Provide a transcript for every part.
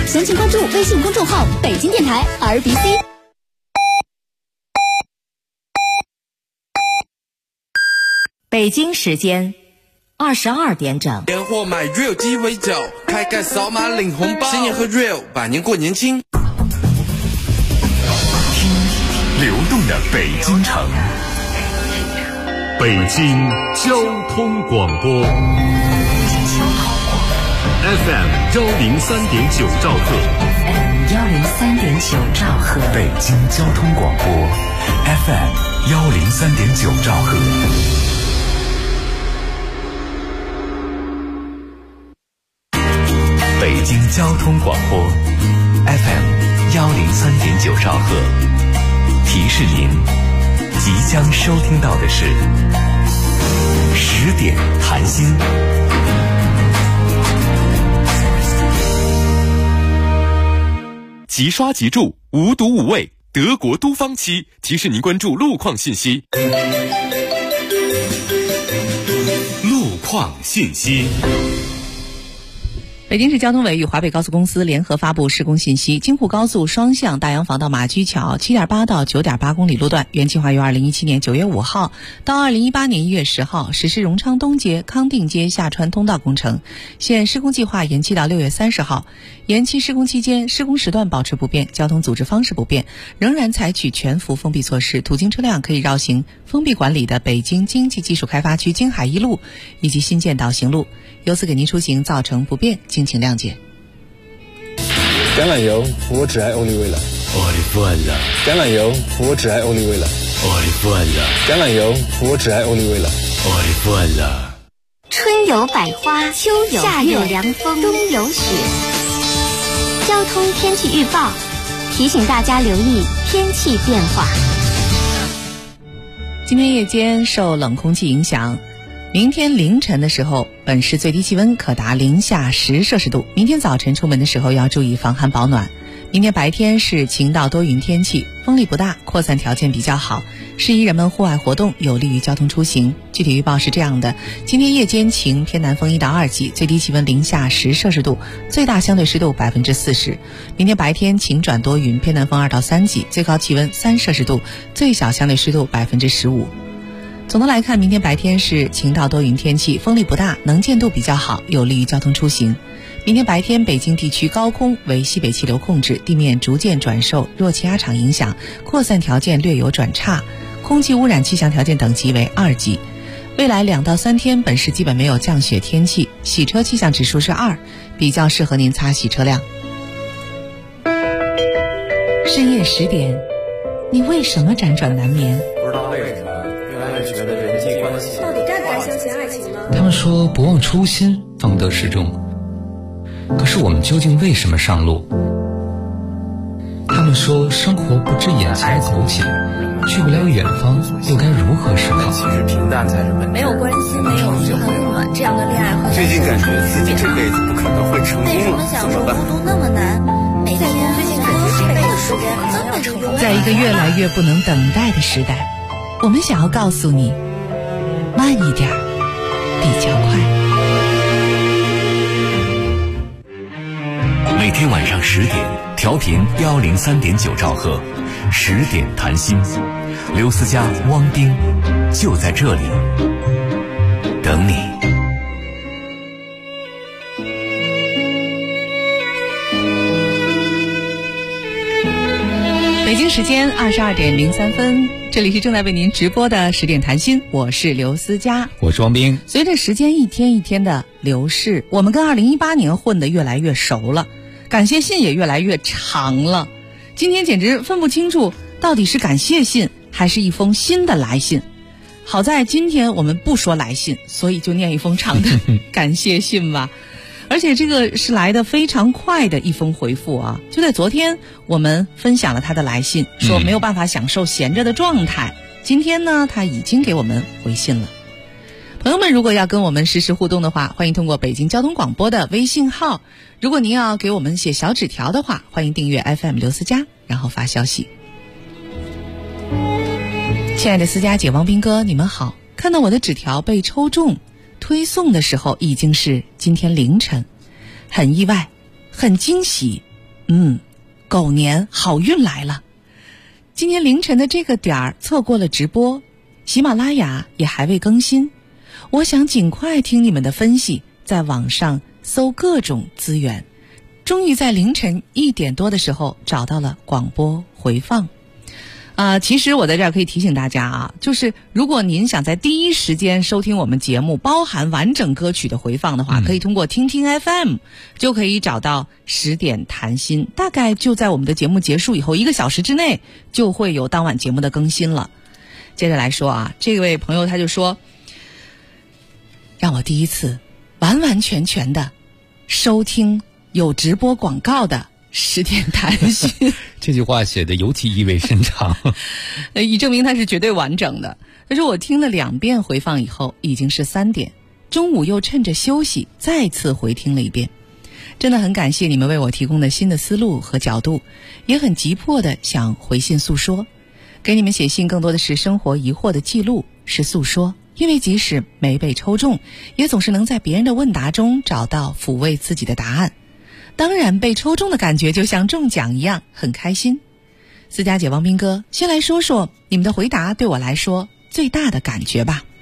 详情关注微信公众号北京电台 RBC。 北京时间22点整。 年货买 real 鸡尾酒，开盖扫码领红包，新年喝 real， 百年过年轻。 听流动的北京城，北京交通广播 FM 103.9兆赫， 103.9兆赫， 北京交通广播 FM 103.9兆赫。北京交通广播 FM 103.9兆赫，提示您即将收听到的是10点谈心。 即刷即住，无毒无味，德国都方漆提示您关注路况信息。 路况信息。 北京市交通委与华北高速公司联合发布施工信息，京沪高速双向大洋坊到马驹桥 7.8 到 9.8 公里路段，原计划于2017年9月5号到2018年1月10号实施荣昌东街、康定街下穿通道工程，现施工计划延期到6月30号。延期施工期间，施工时段保持不变，交通组织方式不变，仍然采取全幅封闭措施，途经车辆可以绕行封闭管理的北京经济技术开发区京海一路以及新建岛行路，由此给您出行造成不便，敬请谅解。 橄榄油，我只爱欧丽味了。 我的饭了。 橄榄油，我只爱欧丽味了。 我的饭了。 橄榄油，我只爱欧丽味了。 我的饭了。 春有百花，秋有夏有凉风，冬有雪。交通天气预报提醒大家留意天气变化。 今天夜间受冷空气影响，明天凌晨的时候，本市最低气温可达零下10摄氏度。明天早晨出门的时候要注意防寒保暖。明天白天是晴到多云天气，风力不大，扩散条件比较好，适宜人们户外活动，有利于交通出行。具体预报是这样的：今天夜间晴，偏南风1到2级，最低气温零下10摄氏度，最大相对湿度40%。明天白天晴转多云，偏南风2到3级，最高气温3摄氏度，最小相对湿度15%。总的来看，明天白天是晴到多云天气，风力不大，能见度比较好，有利于交通出行。明天白天，北京地区高空为西北气流控制，地面逐渐转受弱气压场影响，扩散条件略有转差，空气污染气象条件等级为2级。未来2到3天，本市基本没有降雪天气，洗车气象指数是2，比较适合您擦洗车辆。深夜10点，你为什么辗转难眠？ 不知道为什么越来越觉得人际关系到底该不该相信爱情呢？ 他们说不忘初心，方得始终。可是我们究竟为什么上路？他们说生活不止眼前苟且，去不了远方，又该如何是好？ 其实平淡才是本质。 没有关系，没有很暖，这样的恋爱和最近感觉自己这辈子不可能会成功了， 为什么享受孤独那么难？每天最近感觉这辈子时间那么长。 在一个越来越不能等待的时代，我们想要告诉你，慢一点比较快。 每天晚上10点，调频103.9兆赫，10点谈心，刘思佳、汪丁就在这里等你。 北京时间22点03分，这里是正在为您直播的10点谈心，我是刘思佳， 我是汪兵。 随着时间一天一天的流逝，我们跟2018年混得越来越熟了，感谢信也越来越长了。今天简直分不清楚到底是感谢信还是一封新的来信。好在今天我们不说来信，所以就念一封长的感谢信吧。而且这个是来的非常快的一封回复啊！就在昨天，我们分享了他的来信，说没有办法享受闲着的状态。今天呢，他已经给我们回信了。朋友们，如果要跟我们实时互动的话，欢迎通过北京交通广播的微信号。如果您要给我们写小纸条的话，欢迎订阅 FM 刘思佳，然后发消息。亲爱的思佳姐、汪斌哥，你们好！看到我的纸条被抽中推送的时候，已经是今天凌晨，很意外，很惊喜， 狗年好运来了。今天凌晨的这个点儿错过了直播，喜马拉雅也还未更新。我想尽快听你们的分析，在网上搜各种资源，终于在凌晨1点多的时候找到了广播回放。其实我在这儿可以提醒大家啊，就是如果您想在第一时间收听我们节目包含完整歌曲的回放的话，可以通过听听 FM 就可以找到10点谈心，大概就在我们的节目结束以后1个小时之内就会有当晚节目的更新了。接着来说啊，这位朋友他就说，让我第一次完完全全的收听有直播广告的10点谈心。 这句话写的尤其意味深长。 以证明它是绝对完整的。他说我听了2遍回放以后已经是3点，中午又趁着休息再次回听了1遍。真的很感谢你们为我提供的新的思路和角度，也很急迫的想回信诉说。给你们写信更多的是生活疑惑的记录，是诉说，因为即使没被抽中，也总是能在别人的问答中找到抚慰自己的答案。当然被抽中的感觉就像中奖一样，很开心。思佳姐、王斌哥，先来说说你们的回答对我来说最大的感觉吧。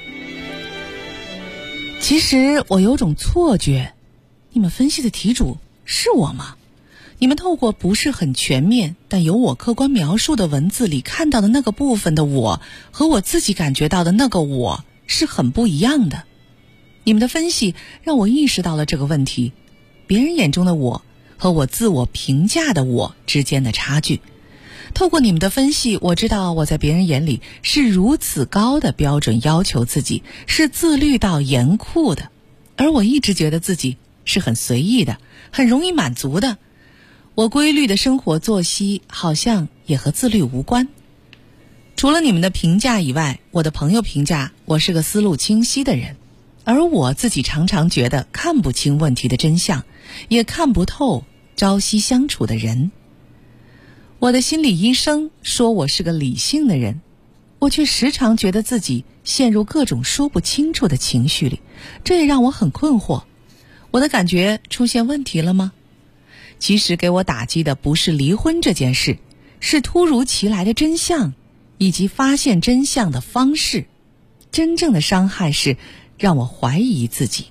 其实我有种错觉，你们分析的题主是我吗？你们透过不是很全面但由我客观描述的文字里看到的那个部分的我，和我自己感觉到的那个我是很不一样的。你们的分析让我意识到了这个问题，别人眼中的我和我自我评价的我之间的差距。透过你们的分析，我知道我在别人眼里是如此高的标准要求自己，是自律到严酷的，而我一直觉得自己是很随意的，很容易满足的。我规律的生活作息好像也和自律无关。除了你们的评价以外，我的朋友评价我是个思路清晰的人，而我自己常常觉得看不清问题的真相，也看不透朝夕相处的人。我的心理医生说我是个理性的人，我却时常觉得自己陷入各种说不清楚的情绪里，这也让我很困惑。我的感觉出现问题了吗？其实给我打击的不是离婚这件事，是突如其来的真相以及发现真相的方式。真正的伤害是让我怀疑自己。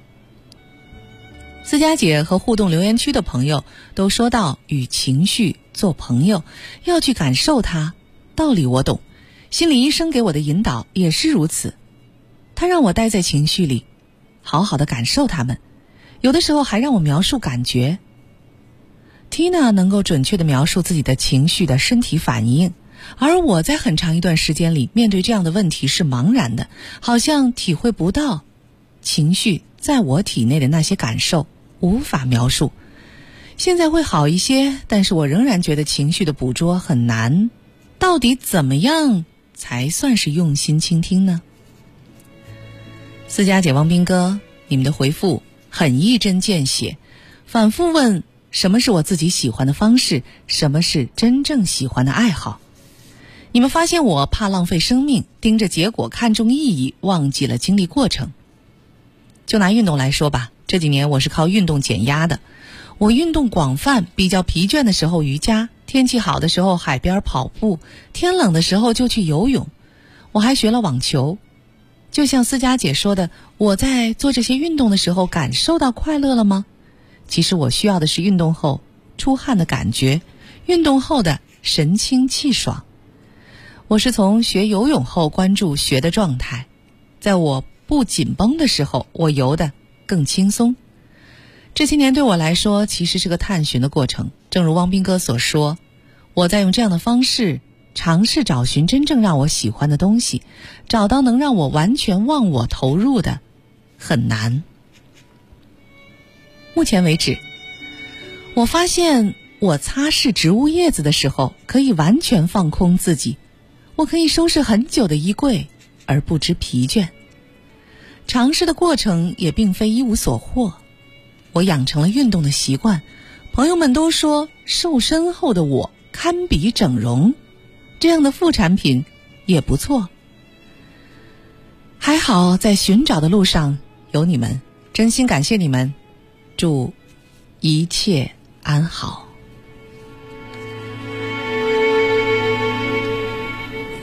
思佳姐和互动留言区的朋友都说到与情绪做朋友，要去感受它，道理我懂，心理医生给我的引导也是如此。他让我待在情绪里，好好的感受它们，有的时候还让我描述感觉。Tina 能够准确地描述自己的情绪的身体反应，而我在很长一段时间里面对这样的问题是茫然的，好像体会不到情绪在我体内的那些感受，无法描述。现在会好一些，但是我仍然觉得情绪的捕捉很难。到底怎么样才算是用心倾听呢？思佳姐、王斌哥，你们的回复很一针见血，反复问什么是我自己喜欢的方式，什么是真正喜欢的爱好。你们发现我怕浪费生命，盯着结果看重意义，忘记了经历过程。就拿运动来说吧，这几年我是靠运动减压的。我运动广泛，比较疲倦的时候瑜伽，天气好的时候海边跑步，天冷的时候就去游泳。我还学了网球。就像思佳姐说的，我在做这些运动的时候感受到快乐了吗？其实我需要的是运动后出汗的感觉，运动后的神清气爽。我是从学游泳后关注学的状态，在我不紧绷的时候，我游得更轻松。这些年对我来说其实是个探寻的过程，正如汪斌哥所说，我在用这样的方式尝试找寻真正让我喜欢的东西，找到能让我完全忘我投入的很难。目前为止，我发现我擦拭植物叶子的时候可以完全放空自己，我可以收拾很久的衣柜而不知疲倦。尝试的过程也并非一无所获，我养成了运动的习惯，朋友们都说瘦身后的我堪比整容，这样的副产品也不错。还好在寻找的路上有你们，真心感谢你们，祝一切安好。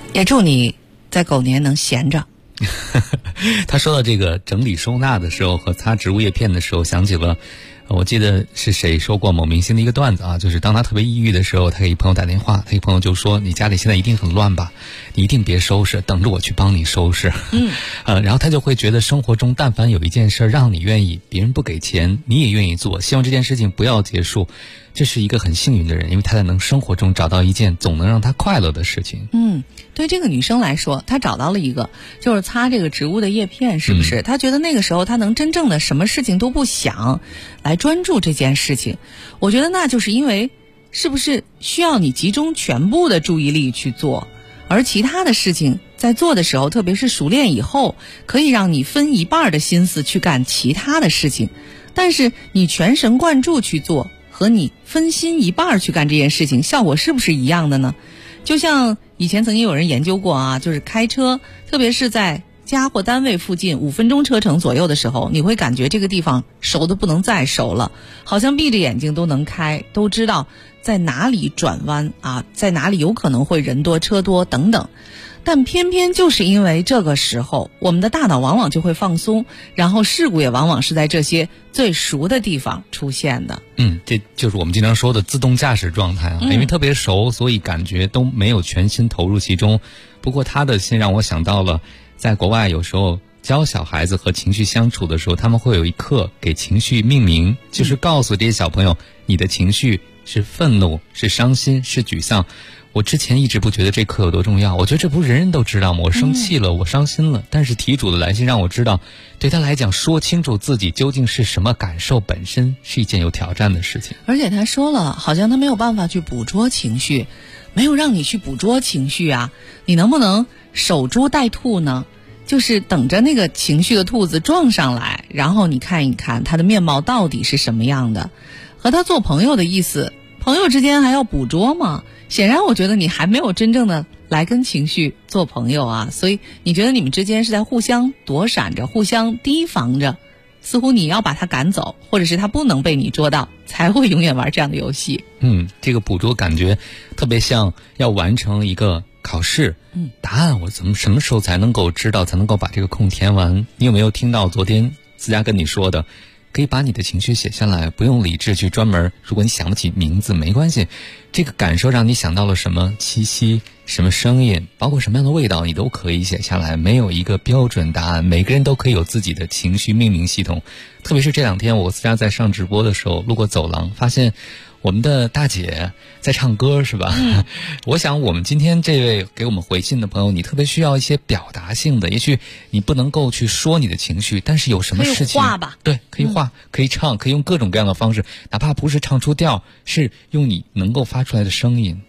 也祝你在狗年能闲着。 他说到这个整理收纳的时候和擦植物叶片的时候，想起了我记得是谁说过某明星的一个段子啊，就是当他特别抑郁的时候，他给朋友打电话，他朋友就说你家里现在一定很乱吧，你一定别收拾，等着我去帮你收拾。然后他就会觉得生活中但凡有一件事让你愿意，别人不给钱你也愿意做，希望这件事情不要结束，这是一个很幸运的人，因为他在生活中找到一件总能让他快乐的事情。 对这个女生来说，她找到了一个就是擦这个植物的叶片，是不是？她觉得那个时候她能真正的什么事情都不想，来专注这件事情。我觉得那就是因为是不是需要你集中全部的注意力去做，而其他的事情在做的时候，特别是熟练以后，可以让你分一半的心思去干其他的事情。但是你全神贯注去做和你分心一半去干这件事情，效果是不是一样的呢？就像以前曾经有人研究过啊，就是开车，特别是在家或单位附近5分钟车程左右的时候，你会感觉这个地方熟的不能再熟了，好像闭着眼睛都能开，都知道在哪里转弯啊，在哪里有可能会人多车多等等。但偏偏就是因为这个时候，我们的大脑往往就会放松，然后事故也往往是在这些最熟的地方出现的。 这就是我们经常说的自动驾驶状态啊，因为特别熟，所以感觉都没有全心投入其中。不过他的心让我想到了，在国外有时候教小孩子和情绪相处的时候，他们会有一课给情绪命名，就是告诉这些小朋友，你的情绪是愤怒，是伤心，是沮丧。我之前一直不觉得这课有多重要，我觉得这不是人人都知道吗？我生气了，我伤心了，但是题主的来信让我知道，对他来讲，说清楚自己究竟是什么感受本身是一件有挑战的事情。 而且他说了，好像他没有办法去捕捉情绪，没有让你去捕捉情绪啊，你能不能守株待兔呢？就是等着那个情绪的兔子撞上来，然后你看一看它的面貌到底是什么样的。和他做朋友的意思，朋友之间还要捕捉吗？显然我觉得你还没有真正的来跟情绪做朋友啊，所以你觉得你们之间是在互相躲闪着，互相提防着，似乎你要把他赶走，或者是他不能被你捉到，才会永远玩这样的游戏。 这个捕捉感觉特别像要完成一个考试，答案我什么时候才能够知道，才能够把这个空填完？你有没有听到昨天思佳跟你说的，可以把你的情绪写下来，不用理智去专门，如果你想不起名字没关系，这个感受让你想到了什么气息，什么声音，包括什么样的味道，你都可以写下来，没有一个标准答案，每个人都可以有自己的情绪命名系统。特别是这2天我思佳在上直播的时候，路过走廊发现我们的大姐在唱歌，是吧？我想我们今天这位给我们回信的朋友，你特别需要一些表达性的，也许你不能够去说你的情绪，但是有什么事情可以画吧？ 对，可以画，可以唱，可以用各种各样的方式，哪怕不是唱出调，是用你能够发出来的声音。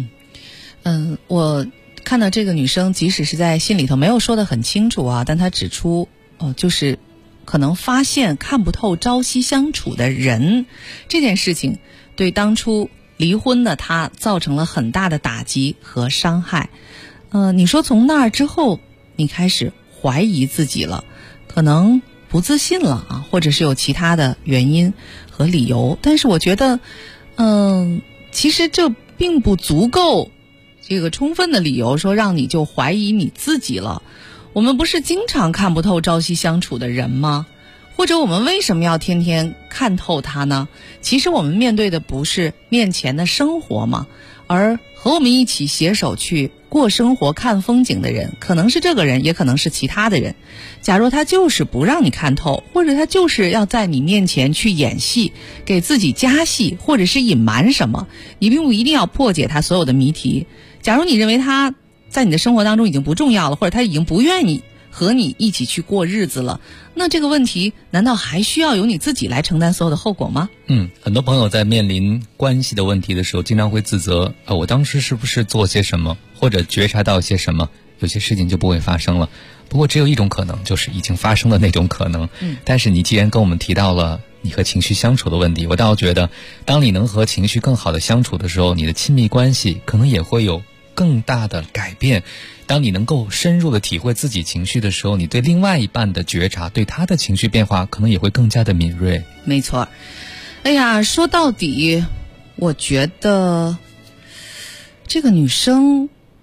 我看到这个女生即使是在信里头没有说得很清楚啊，但她指出就是可能发现看不透朝夕相处的人这件事情，对当初离婚的她造成了很大的打击和伤害。你说从那儿之后你开始怀疑自己了，可能不自信了啊，或者是有其他的原因和理由，但是我觉得其实这并不足够这个充分的理由说让你就怀疑你自己了。我们不是经常看不透朝夕相处的人吗？或者我们为什么要天天看透他呢？其实我们面对的不是面前的生活吗？而和我们一起携手去过生活看风景的人，可能是这个人，也可能是其他的人。假如他就是不让你看透，或者他就是要在你面前去演戏，给自己加戏，或者是隐瞒什么，你并不一定要破解他所有的谜题。假如你认为他在你的生活当中已经不重要了，或者他已经不愿意和你一起去过日子了，那这个问题难道还需要由你自己来承担所有的后果吗？ 很多朋友在面临关系的问题的时候，经常会自责我当时是不是做些什么，或者觉察到些什么，有些事情就不会发生了。不过只有一种可能，就是已经发生的那种可能。但是你既然跟我们提到了你和情绪相处的问题，我倒觉得当你能和情绪更好的相处的时候，你的亲密关系可能也会有更大的改变。当你能够深入的体会自己情绪的时候，你对另外一半的觉察，对他的情绪变化可能也会更加的敏锐。 没错。哎呀，说到底我觉得这个女生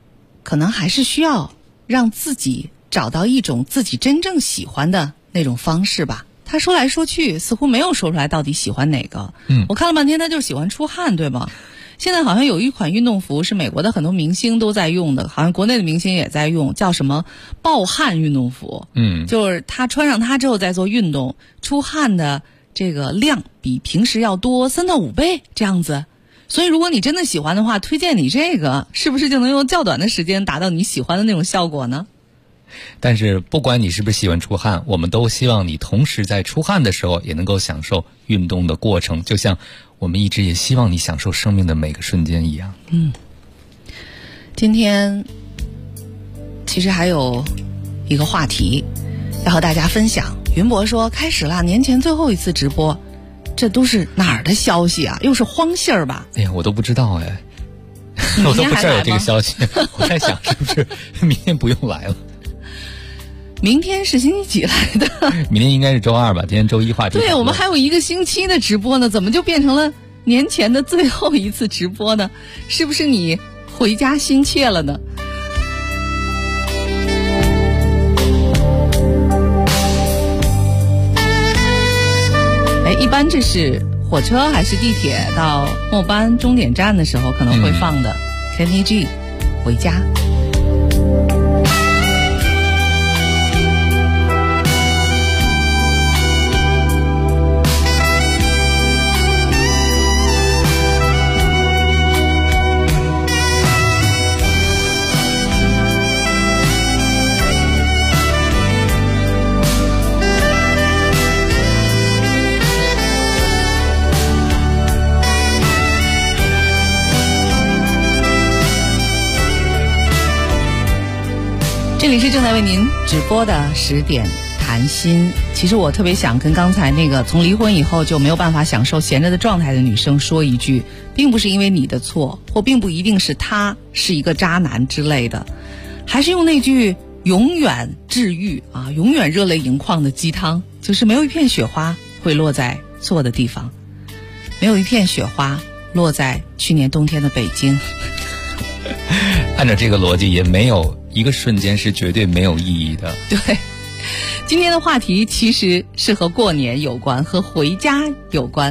可能还是需要让自己找到一种自己真正喜欢的那种方式吧。他说来说去似乎没有说出来到底喜欢哪个。我看了半天他就喜欢出汗，对吗？现在好像有一款运动服是美国的很多明星都在用的，好像国内的明星也在用，叫什么暴汗运动服。就是他穿上它之后再做运动，出汗的这个量比平时要多3到5倍这样子。所以如果你真的喜欢的话，推荐你这个，是不是就能用较短的时间达到你喜欢的那种效果呢？ 但是不管你是不是喜欢出汗，我们都希望你同时在出汗的时候也能够享受运动的过程，就像我们一直也希望你享受生命的每个瞬间一样。 今天其实还有一个话题要和大家分享。云博说开始了年前最后一次直播，这都是哪儿的消息啊？又是荒信儿吧？ 哎呀，我都不知道哎，我都不知道有这个消息。我在想是不是明天不用来了。 明天是星期几来的？ 明天应该是周2吧，今天周1话题。 对，我们还有1个星期的直播呢，怎么就变成了年前的最后一次直播呢？是不是你回家心切了呢？一般这是火车还是地铁到末班终点站的时候可能会放的 Kenny G 回家。这里是正在为您直播的10点谈心。其实我特别想跟刚才那个从离婚以后就没有办法享受闲着的状态的女生说一句，并不是因为你的错，或并不一定是他是一个渣男之类的，还是用那句永远治愈啊，永远热泪盈眶的鸡汤，就是没有一片雪花会落在错的地方，没有一片雪花落在去年冬天的北京。 按照这个逻辑，也没有一个瞬间是绝对没有意义的。 对，今天的话题其实是和过年有关，和回家有关。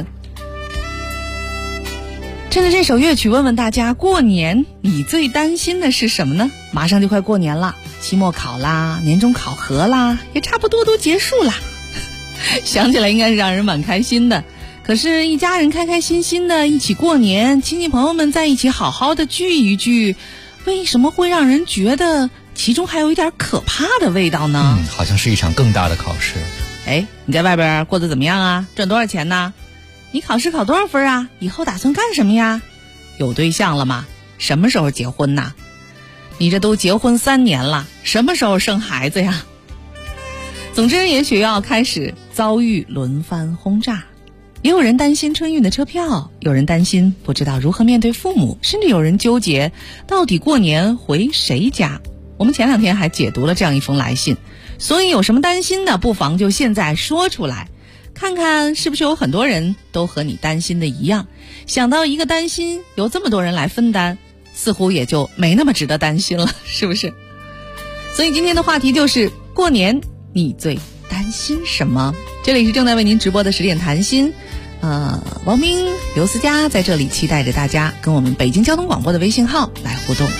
趁着这首乐曲问问大家，过年你最担心的是什么呢？马上就快过年了，期末考啦，年终考核啦，也差不多都结束啦。想起来应该是让人蛮开心的。可是一家人开开心心的一起过年，亲戚朋友们在一起好好的聚一聚，为什么会让人觉得其中还有一点可怕的味道呢？ 好像是一场更大的考试。 你在外边过得怎么样啊？赚多少钱呢？你考试考多少分啊？以后打算干什么呀？有对象了吗？什么时候结婚呢？你这都结婚3年了，什么时候生孩子呀？总之也许要开始遭遇轮番轰炸。也有人担心春运的车票，有人担心不知道如何面对父母，甚至有人纠结到底过年回谁家。我们前2天还解读了这样一封来信，所以有什么担心的不妨就现在说出来，看看是不是有很多人都和你担心的一样。想到一个担心由这么多人来分担，似乎也就没那么值得担心了，是不是？所以今天的话题就是过年你最担心什么？这里是正在为您直播的10点谈心。王明、刘思佳在这里期待着大家跟我们北京交通广播的微信号来互动。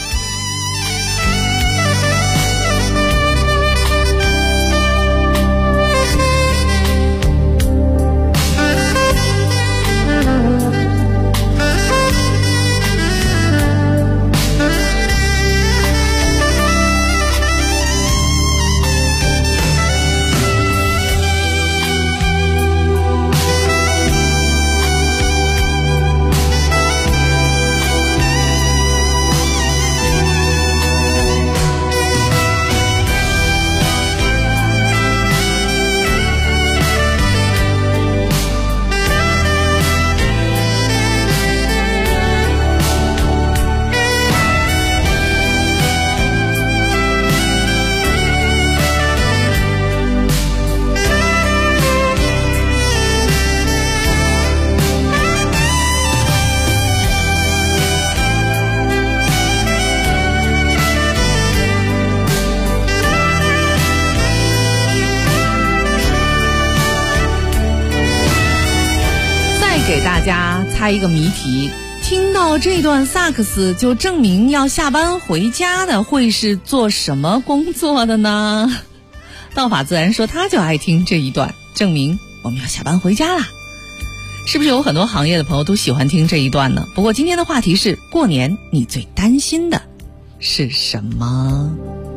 猜一个谜题，听到这段萨克斯就证明要下班回家的会是做什么工作的呢？道法自然说他就爱听这一段，证明我们要下班回家啦。是不是有很多行业的朋友都喜欢听这一段呢？不过今天的话题是过年你最担心的是什么？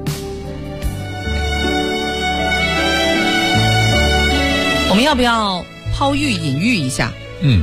我们要不要抛玉引玉一下？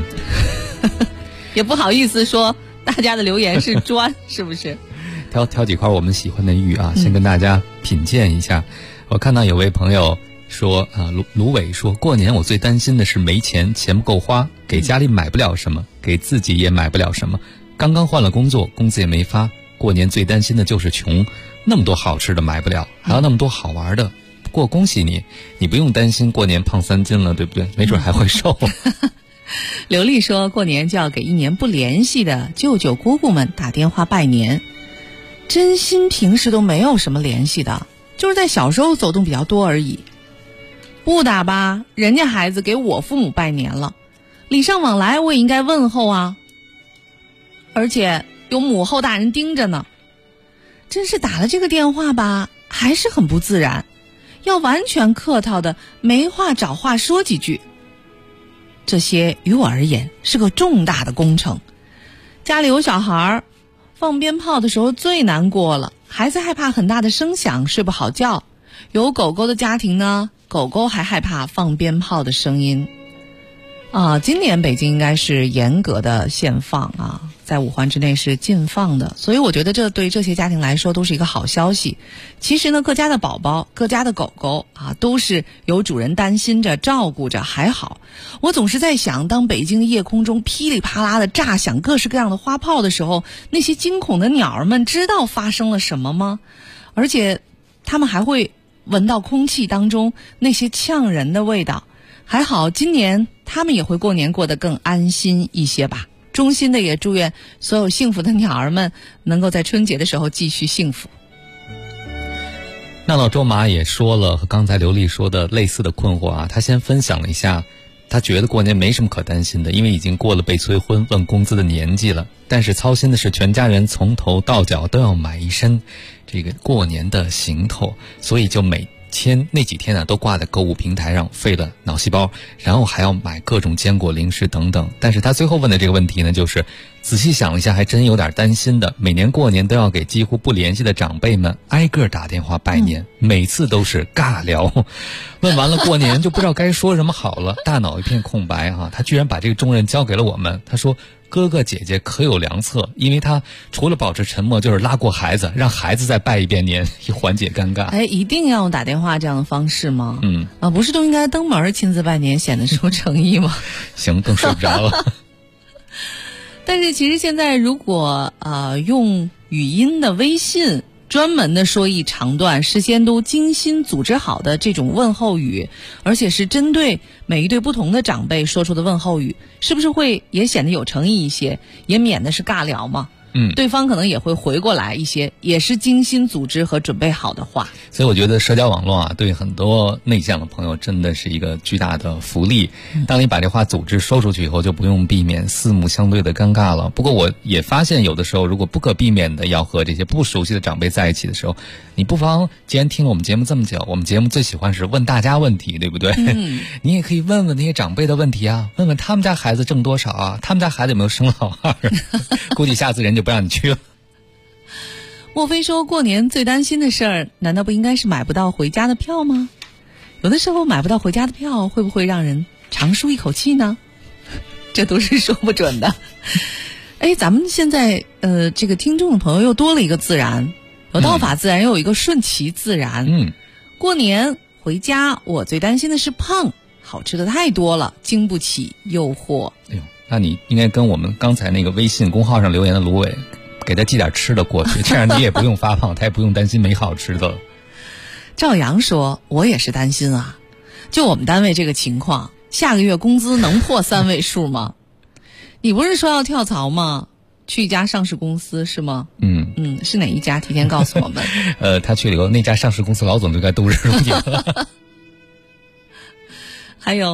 也不好意思说大家的留言是砖是不是？ 挑几块我们喜欢的玉啊，先跟大家品鉴一下。我看到有位朋友说卢伟说，过年我最担心的是没钱，钱不够花，给家里买不了什么，给自己也买不了什么。刚刚换了工作，工资也没发，过年最担心的就是穷，那么多好吃的买不了，还有那么多好玩的。不过恭喜你，你不用担心过年胖3斤了，对不对？没准还会瘦。 刘丽说，过年就要给1年不联系的舅舅姑姑们打电话拜年，真心平时都没有什么联系的，就是在小时候走动比较多而已。不打吧，人家孩子给我父母拜年了，礼尚往来我也应该问候啊，而且有母后大人盯着呢。真是打了这个电话吧，还是很不自然，要完全客套的没话找话说几句。这些于我而言是个重大的工程。家里有小孩，放鞭炮的时候最难过了，孩子害怕很大的声响，睡不好觉。有狗狗的家庭呢，狗狗还害怕放鞭炮的声音。今年北京应该是严格的限放啊，在5环之内是禁放的，所以我觉得这对这些家庭来说都是一个好消息。其实呢，各家的宝宝，各家的狗狗都是有主人担心着照顾着，还好。我总是在想，当北京夜空中噼里啪啦的炸响各式各样的花炮的时候，那些惊恐的鸟儿们知道发生了什么吗？而且他们还会闻到空气当中那些呛人的味道。还好今年他们也会过年过得更安心一些吧。衷心的也祝愿所有幸福的鸟儿们能够在春节的时候继续幸福。 那老周马也说了和刚才刘丽说的类似的困惑他先分享了一下，他觉得过年没什么可担心的，因为已经过了被催婚问工资的年纪了，但是操心的是全家人从头到脚都要买一身这个过年的行头，所以就每天那几天都挂在购物平台上，费了脑细胞，然后还要买各种坚果零食等等。但是他最后问的这个问题呢，就是仔细想了一下，还真有点担心的。每年过年都要给几乎不联系的长辈们挨个打电话拜年，每次都是尬聊，问完了过年就不知道该说什么好了，大脑一片空白他居然把这个重任交给了我们。他说哥哥姐姐可有良策，因为他除了保持沉默，就是拉过孩子，让孩子再拜一遍年，以缓解尴尬。 一定要用打电话这样的方式吗？不是都应该登门亲自拜年，显得出诚意吗？ 行，更睡不着了。 但是其实现在如果用语音的微信专门的说一长段，事先都精心组织好的这种问候语，而且是针对每一对不同的长辈说出的问候语，是不是会也显得有诚意一些，也免的是尬聊嘛？对方可能也会回过来一些，也是精心组织和准备好的话。 所以我觉得社交网络对很多内向的朋友真的是一个巨大的福利。当你把这话组织说出去以后，就不用避免四目相对的尴尬了。不过我也发现，有的时候如果不可避免的要和这些不熟悉的长辈在一起的时候，你不妨既然听了我们节目这么久，我们节目最喜欢是问大家问题，对不对？你也可以问问那些长辈的问题问问他们家孩子挣多少他们家孩子有没有生老二估计下次人就不让你去了。 莫非说过年最担心的事儿，难道不应该是买不到回家的票吗？有的时候买不到回家的票，会不会让人长舒一口气呢？这都是说不准的。咱们现在这个听众的朋友又多了一个自然，有道法自然，又有一个顺其自然。过年回家，我最担心的是胖，好吃的太多了，经不起诱惑。 那你应该跟我们刚才那个微信公号上留言的芦苇，给他寄点吃的过去，这样你也不用发胖，他也不用担心没好吃的了。 赵阳说，我也是担心就我们单位这个情况，下个月工资能破3位数吗？你不是说要跳槽吗？去一家上市公司是吗？是哪一家？提前告诉我们。 他去了以后，那家上市公司老总就该度日如年了。 还有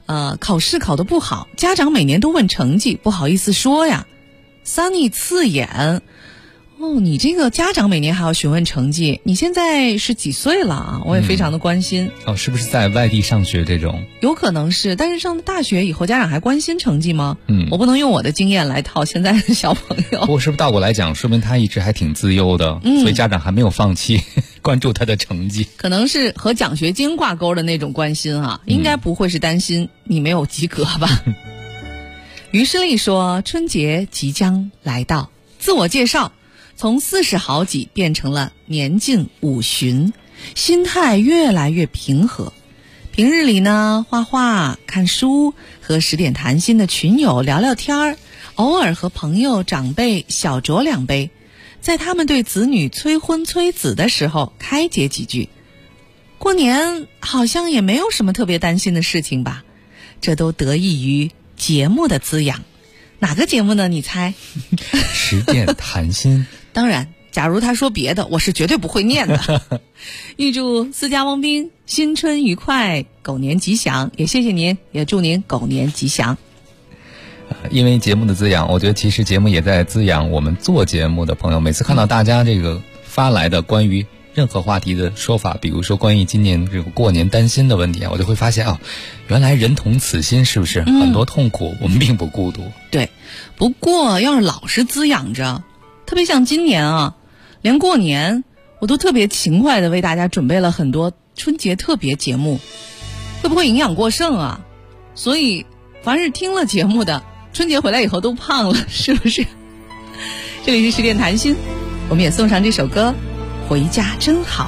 考试考得不好，家长每年都问成绩，不好意思说呀。Sunny 刺眼，你这个家长每年还要询问成绩，你现在是几岁了啊？我也非常的关心。 是不是在外地上学这种？ 有可能是，但是上大学以后家长还关心成绩吗？我不能用我的经验来套现在的小朋友。 不过是不是倒过来讲，说明他一直还挺自幼的，所以家长还没有放弃关注他的成绩。 可能是和奖学金挂钩的那种关心啊，应该不会是担心你没有及格吧？于诗丽说，春节即将来到，自我介绍从40好几变成了年近50旬，心态越来越平和。平日里呢，画画、看书，和10点谈心的群友聊聊天儿，偶尔和朋友长辈小酌2杯，在他们对子女催婚催子的时候开解几句。过年好像也没有什么特别担心的事情吧，这都得益于节目的滋养。哪个节目呢？你猜 ？10点谈心。 当然，假如他说别的，我是绝对不会念的。预祝私家翁宾新春愉快，狗年吉祥，也谢谢您，也祝您狗年吉祥。 因为节目的滋养，我觉得其实节目也在滋养我们做节目的朋友。每次看到大家这个发来的关于任何话题的说法，比如说关于今年这个过年担心的问题啊，我就会发现原来人同此心，是不是？很多痛苦我们并不孤独。 对，不过要是老是滋养着，特别像今年啊，连过年我都特别勤快的为大家准备了很多春节特别节目，会不会营养过剩啊？所以凡是听了节目的，春节回来以后都胖了，是不是？这里是10点谈心，我们也送上这首歌，回家真好。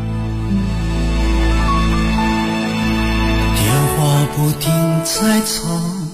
电话不停在吵，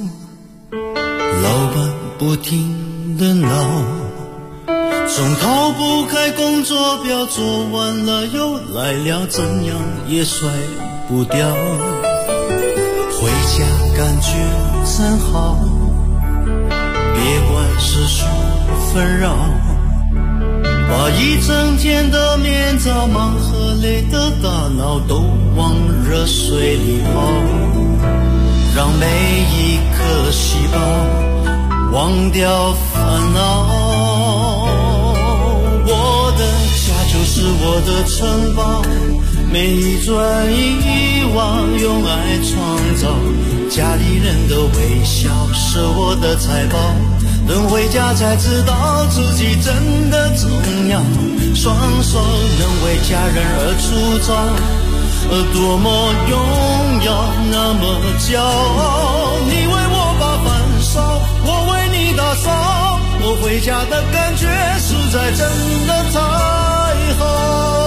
老板不停的闹，总逃不开工作表，做完了又来了，怎样也甩不掉。回家感觉真好，别管世俗纷扰，把一整天的面罩忙和累的大脑都往热水里泡，让每一颗细胞忘掉烦恼。我的家就是我的城堡，每一砖一瓦用爱创造，家里人的微笑是我的财宝，等回家才知道自己真的重要，双手能为家人而粗糙，多么荣耀，那么骄傲。你为我把饭烧，我为你打扫，我回家的感觉实在真的太好。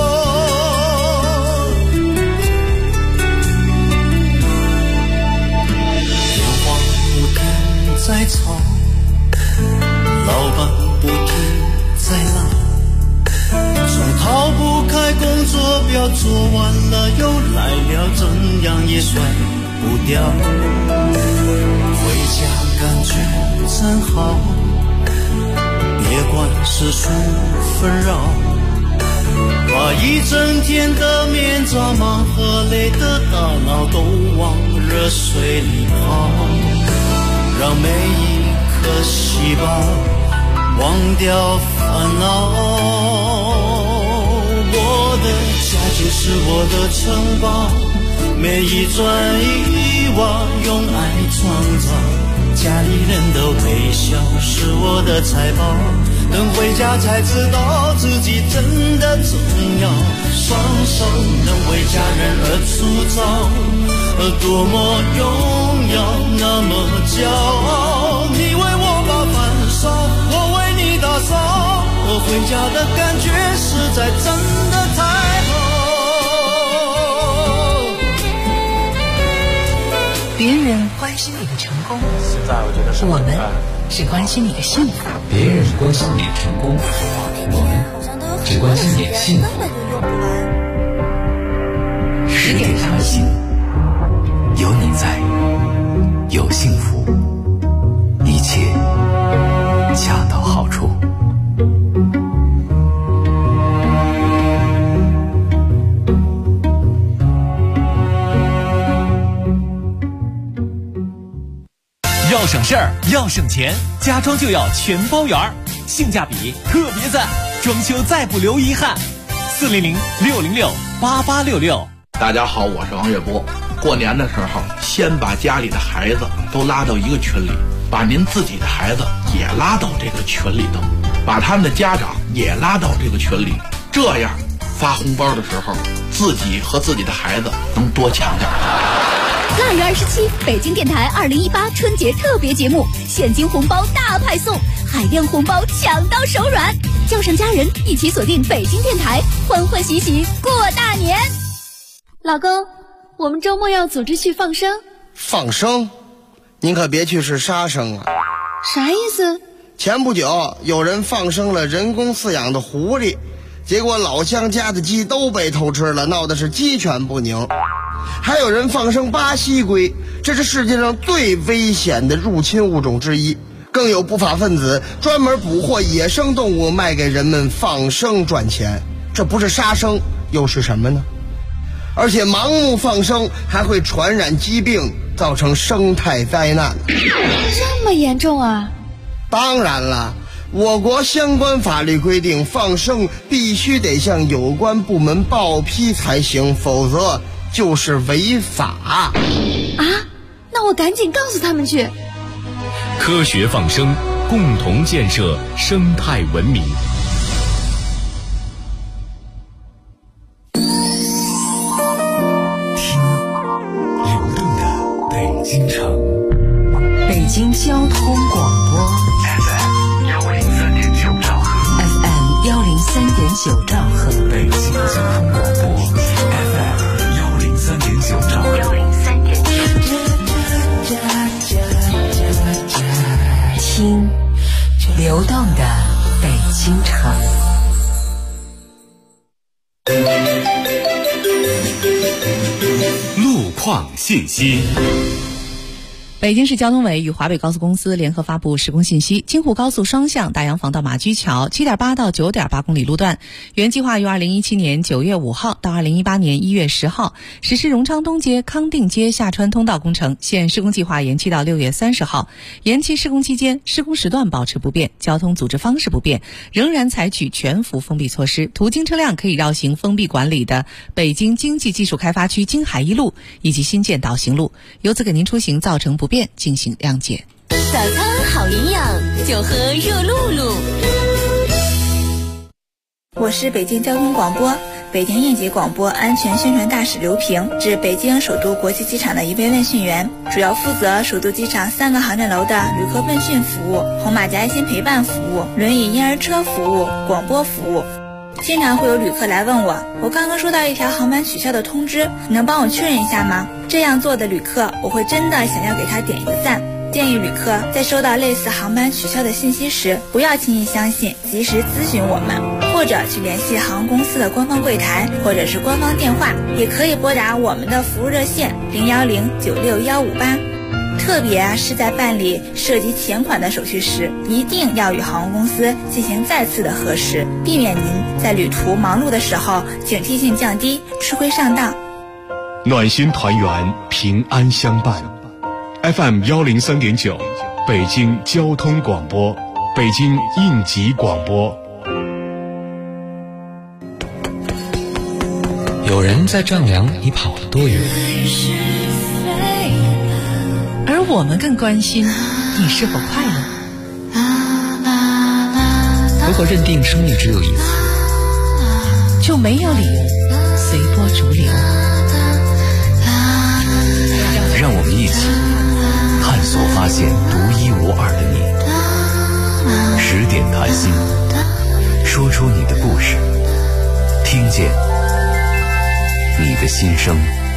电话不停在吵，老板不停在闹，总逃不开工作表，做完了又来了，怎样也甩不掉。回家感觉真好，别管世俗纷扰，把一整天的面罩忙和累的大脑都往热水里泡，让每一颗细胞忘掉烦恼。我的家就是我的城堡，每一砖一瓦用爱创造，家里人的微笑是我的财宝，等回家才知道自己真的重要，双手能为家人而粗糙，多么荣耀，那么骄傲。你为我把饭烧，我为你打扫，我回家的感觉实在真的太好。 别人关心你的成功，我们只关心你的幸福。 别人关心你的成功，我们只关心你的幸福。 10点谈心，有你在，有幸福，一切恰到好处。 事儿，要省钱，家装就要全包圆儿，性价比特别赞，装修再不留遗憾。400-606-8866。 大家好，我是王月波。过年的时候，先把家里的孩子都拉到一个群里，把您自己的孩子也拉到这个群里头，把他们的家长也拉到这个群里，这样发红包的时候，自己和自己的孩子能多抢点。 腊月27，北京电台2018春节特别节目，现金红包大派送，海量红包抢到手软，叫上家人一起锁定北京电台，欢欢喜喜过大年。 老公，我们周末要组织去放生。 放生？您可别去是杀生啊！ 啥意思？ 前不久有人放生了人工饲养的狐狸，结果老乡家的鸡都被偷吃了，闹的是鸡犬不宁。还有人放生巴西龟，这是世界上最危险的入侵物种之一。更有不法分子专门捕获野生动物卖给人们放生赚钱，这不是杀生又是什么呢？而且盲目放生还会传染疾病，造成生态灾难。 这么严重啊？ 当然了，我国相关法律规定，放生必须得向有关部门报批才行，否则就是违法。 啊？那我赶紧告诉他们去。 科学放生，共同建设生态文明。 京城， 北京交通广播 FM 103.9兆赫 ，FM 103.9兆赫， 北京交通广播 FM 103.9兆赫 ，103.9。听流动的北京城。 路况信息。 北京市交通委与华北高速公司联合发布施工信息：京沪高速双向大洋坊到马驹桥 7.8 到 9.8 公里路段，原计划于2017年9月5号到2018年1月10号实施荣昌东街、康定街下穿通道工程，现施工计划延期到6月30号。延期施工期间，施工时段保持不变，交通组织方式不变，仍然采取全幅封闭措施，途经车辆可以绕行封闭管理的北京经济技术开发区京海一路以及新建导行路，由此给您出行造成不便进行谅解。 早餐好营养，就喝热露露。 我是北京交通广播北京应急广播安全宣传大使刘平，致北京首都国际机场的一位问讯员，主要负责首都机场3个航站楼的旅客问讯服务、红马甲爱心陪伴服务、轮椅婴儿车服务、广播服务。经常会有旅客来问我刚刚收到一条航班取消的通知，你能帮我确认一下吗？这样做的旅客，我会真的想要给他点一个赞。建议旅客在收到类似航班取消的信息时，不要轻易相信，及时咨询我们，或者去联系航空公司的官方柜台或者是官方电话，也可以拨打我们的服务热线010-96158。特别是在办理涉及钱款的手续时，一定要与航空公司进行再次的核实，避免您在旅途忙碌的时候警惕性降低，吃亏上当。 暖心团圆，平安相伴。FM 103.9，北京交通广播，北京应急广播。 有人在丈量你跑了多远， 而我们更关心你是否快乐。 如果认定生命只有一次， 就没有理由随波逐流。 让我们一起探索发现独一无二的你。10点谈心，说出你的故事，听见你的心声。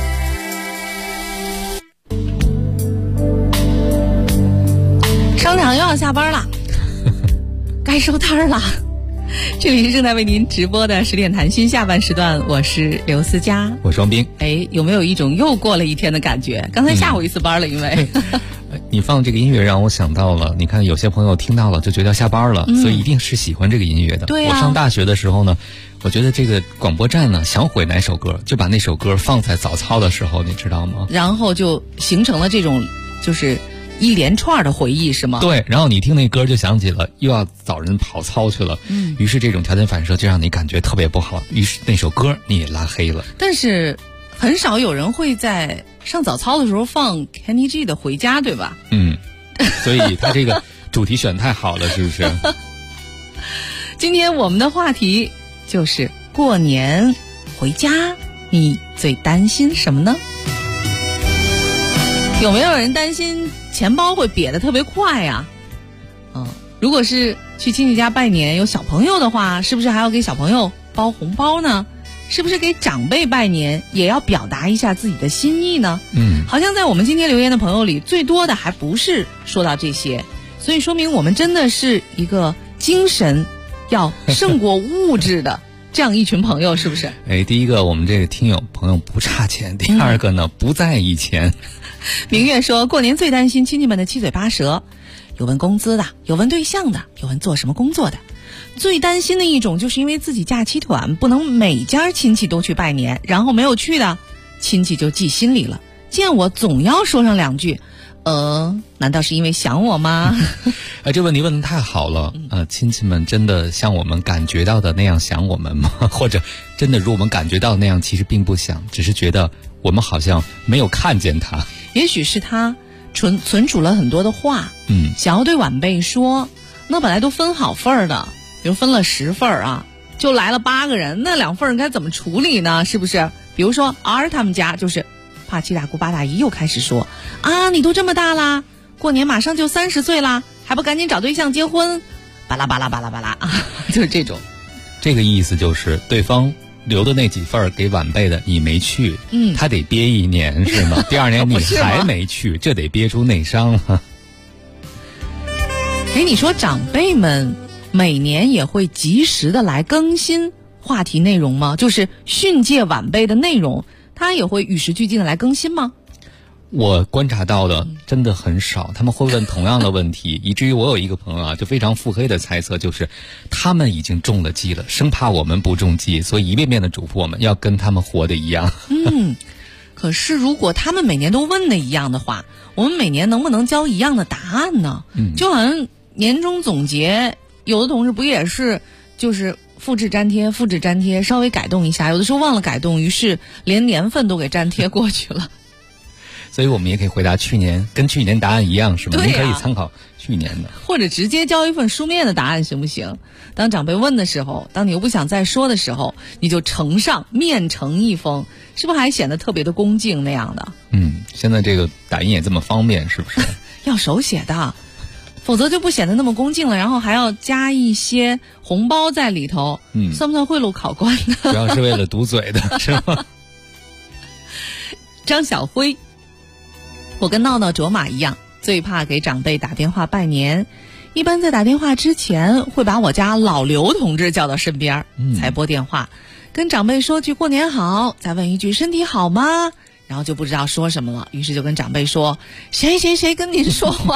商场又要下班了，该收摊了。这里是正在为您直播的10点谈心下半时段，我是刘思佳， 我是王斌。 有没有一种又过了一天的感觉？刚才下午一次班了，因为你放这个音乐让我想到了，你看有些朋友听到了就觉得要下班了，所以一定是喜欢这个音乐的。 对啊， 我上大学的时候呢，我觉得这个广播站呢，想毁哪首歌就把那首歌放在早操的时候，你知道吗？ 然后就形成了这种就是一连串的回忆是吗？ 对，然后你听那歌就想起了又要早晨跑操去了，于是这种条件反射就让你感觉特别不好，于是那首歌你也拉黑了。 但是很少有人会在上早操的时候放 Kenny G 的《回家》，对吧？ 所以他这个主题选太好了，是不是？ 今天我们的话题就是过年回家，你最担心什么呢？有没有人担心钱包会瘪得特别快啊？如果是去亲戚家拜年有小朋友的话，是不是还要给小朋友包红包呢？是不是给长辈拜年也要表达一下自己的心意呢？好像在我们今天留言的朋友里，最多的还不是说到这些，所以说明我们真的是一个精神要胜过物质的这样一群朋友，是不是？ 第一个我们这个听友朋友不差钱，第二个呢不在意钱。 明月说，过年最担心亲戚们的七嘴八舌，有问工资的，有问对象的，有问做什么工作的。最担心的一种就是因为自己假期短，不能每家亲戚都去拜年，然后没有去的亲戚就记心里了，见我总要说上两句，难道是因为想我吗？ 这问题问得太好了。亲戚们真的像我们感觉到的那样想我们吗？或者真的如我们感觉到那样，其实并不想，只是觉得我们好像没有看见他。 也许是他存储了很多的话，想要对晚辈说，那本来都分好份儿的，比如分了10份啊，就来了8个人，那2份该怎么处理呢？是不是？比如说儿他们家就是怕七大姑八大姨又开始说啊，你都这么大啦，过年马上就30岁啦，还不赶紧找对象结婚，巴拉巴拉巴拉巴拉啊，就是这种。 这个意思就是对方留的那几份给晚辈的你没去，他得憋1年是吗？第2年你还没去，这得憋出内伤了。 你说长辈们每年也会及时的来更新话题内容吗？就是训诫晚辈的内容，他也会与时俱进的来更新吗？ 我观察到的真的很少，他们会问同样的问题，以至于我有一个朋友就非常腹黑的猜测，就是他们已经中了计了，生怕我们不中计，所以一遍遍的嘱咐我们要跟他们活的一样。 可是如果他们每年都问的一样的话，我们每年能不能交一样的答案呢？就好像年终总结，有的同事不也是就是复制粘贴，稍微改动一下，有的时候忘了改动，于是连年份都给粘贴过去了。 所以我们也可以回答跟去年答案一样是吗？您可以参考去年的， 或者直接交一份书面的答案行不行？当长辈问的时候，当你又不想再说的时候，你就面呈一封，是不是还显得特别的恭敬那样的？ 现在这个打印也这么方便，是不是？ 要手写的，否则就不显得那么恭敬了，然后还要加一些红包在里头，算不算贿赂考官呢？ 主要是为了堵嘴的是吗？ 张小辉，我跟闹闹卓玛一样，最怕给长辈打电话拜年，一般在打电话之前会把我家老刘同志叫到身边，才拨电话，跟长辈说句过年好，再问一句身体好吗？然后就不知道说什么了，于是就跟长辈说谁谁谁跟您说话，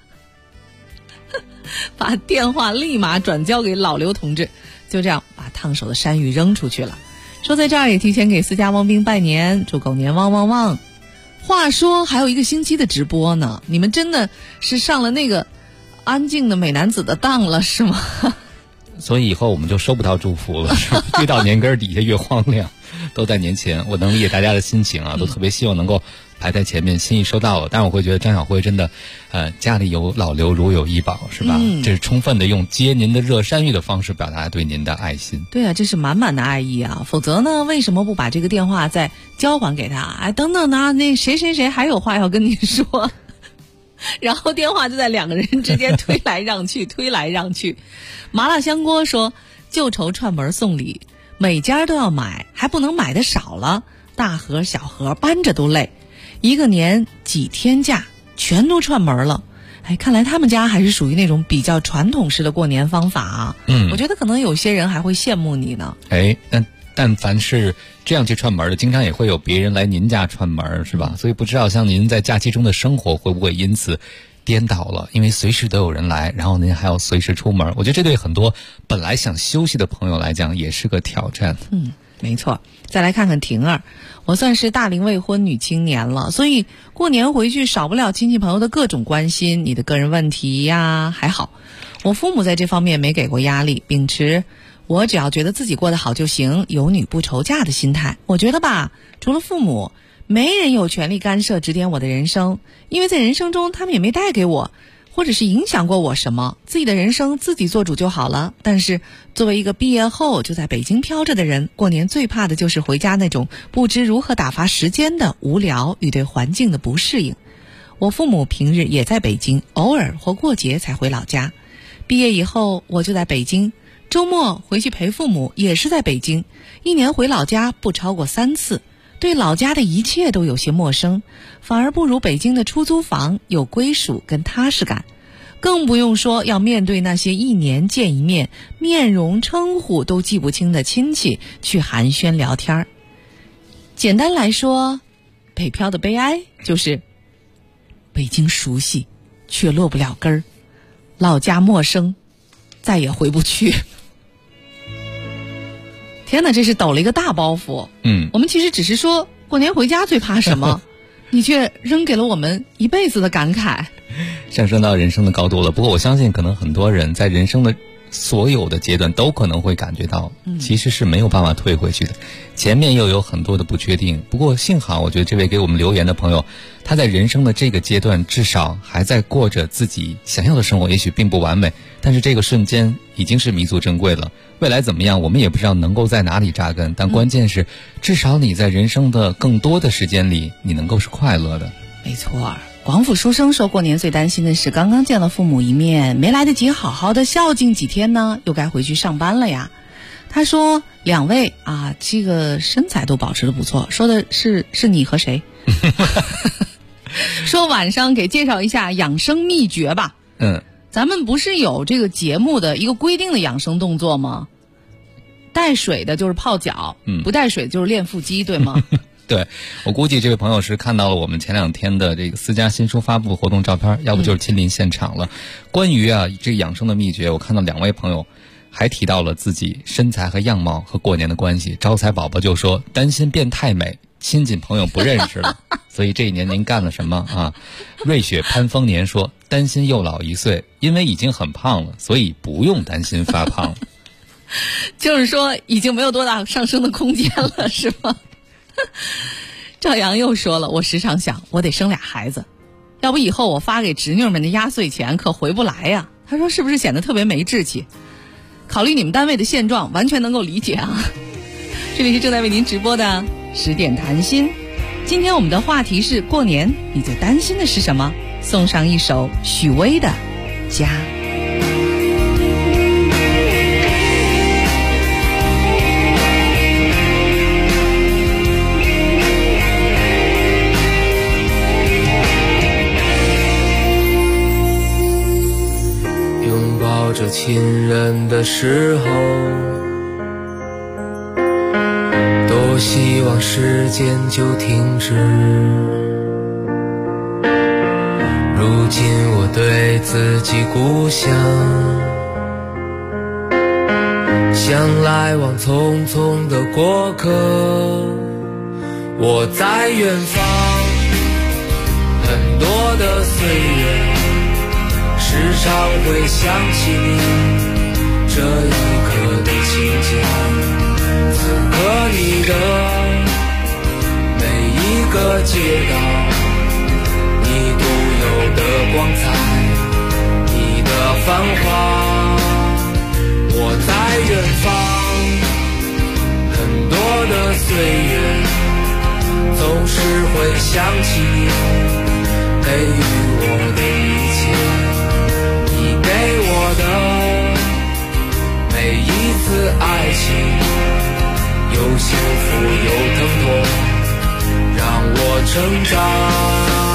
把电话立马转交给老刘同志，就这样把烫手的山芋扔出去了。说在这儿也提前给私家汪兵拜年，祝狗年旺旺旺。话说还有1个星期的直播呢，你们真的是上了那个安静的美男子的当了是吗？ 所以以后我们就收不到祝福了，越到年根底下越荒凉，都在年前。我能理解大家的心情都特别希望能够排在前面，心意收到了。但是我会觉得张小辉真的家里有老刘如有一宝是吧？这是充分的用接您的热山芋的方式表达对您的爱心。 对啊，这是满满的爱意啊，否则呢为什么不把这个电话再交还给他？等等呢，那谁谁谁还有话要跟你说，然后电话就在2个人之间推来让去推来让去。麻辣香锅说，就愁串门送礼，每家都要买，还不能买的少了，大盒小盒搬着都累，一个年几天假全都串门了。看来他们家还是属于那种比较传统式的过年方法啊。我觉得可能有些人还会羡慕你呢。 但凡是这样去串门的，经常也会有别人来您家串门是吧？所以不知道像您在假期中的生活会不会因此颠倒了，因为随时都有人来，然后您还要随时出门。我觉得这对很多本来想休息的朋友来讲也是个挑战。 没错。再来看看婷儿，我算是大龄未婚女青年了，所以过年回去少不了亲戚朋友的各种关心，你的个人问题呀，还好我父母在这方面没给过压力，秉持我只要觉得自己过得好就行，有女不愁嫁的心态。我觉得吧，除了父母，没人有权利干涉指点我的人生，因为在人生中他们也没带给我或者是影响过我什么，自己的人生自己做主就好了。但是作为一个毕业后就在北京飘着的人，过年最怕的就是回家那种不知如何打发时间的无聊与对环境的不适应。我父母平日也在北京，偶尔或过节才回老家。毕业以后我就在北京，周末回去陪父母也是在北京，一年回老家不超过3次，对老家的一切都有些陌生，反而不如北京的出租房有归属跟踏实感，更不用说要面对那些一年见一面、面容称呼都记不清的亲戚去寒暄聊天。简单来说，北漂的悲哀就是北京熟悉却落不了根儿，老家陌生再也回不去。天哪，这是抖了一个大包袱。我们其实只是说过年回家最怕什么你却扔给了我们一辈子的感慨， 上升到人生的高度了。不过我相信可能很多人在人生的所有的阶段都可能会感觉到其实是没有办法退回去的，前面又有很多的不确定。不过幸好我觉得这位给我们留言的朋友，他在人生的这个阶段至少还在过着自己想要的生活，也许并不完美，但是这个瞬间已经是弥足珍贵了。未来怎么样我们也不知道能够在哪里扎根，但关键是至少你在人生的更多的时间里你能够是快乐的。 没错。广府书生说，过年最担心的是刚刚见了父母一面，没来得及好好的孝敬几天呢，又该回去上班了呀。他说2位啊，这个身材都保持得不错，说的是你和谁说晚上给介绍一下养生秘诀吧。咱们不是有这个节目的一个规定的养生动作吗？带水的就是泡脚，不带水就是练腹肌，对吗？ 对，我估计这位朋友是看到了我们前2天的这个私家新书发布活动照片，要不就是亲临现场了。关于这个养生的秘诀，我看到2位朋友还提到了自己身材和样貌和过年的关系。招财宝宝就说担心变太美，亲近朋友不认识了所以这一年您干了什么啊？瑞雪潘丰年说担心又老1岁，因为已经很胖了，所以不用担心发胖了就是说已经没有多大上升的空间了，是吗？赵阳又说了，我时常想我得生俩孩子，要不以后我发给侄女们的压岁钱可回不来呀。他说是不是显得特别没志气？考虑你们单位的现状，完全能够理解啊。这里是正在为您直播的10点谈心，今天我们的话题是过年你最担心的是什么？送上一首许巍的家。 抱着亲人的时候，多希望时间就停止。如今我对自己故乡，像来往匆匆的过客。我在远方，很多的岁月时常会想起你这一刻的情景，此刻你的每一个街道，你独有的光彩，你的繁华。我在远方，很多的岁月总是会想起你给予我的一切，给我的每一次爱情，有幸福有疼痛，让我成长。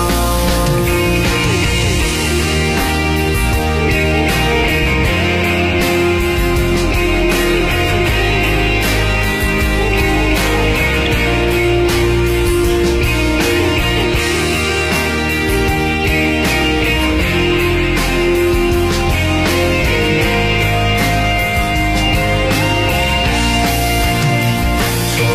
说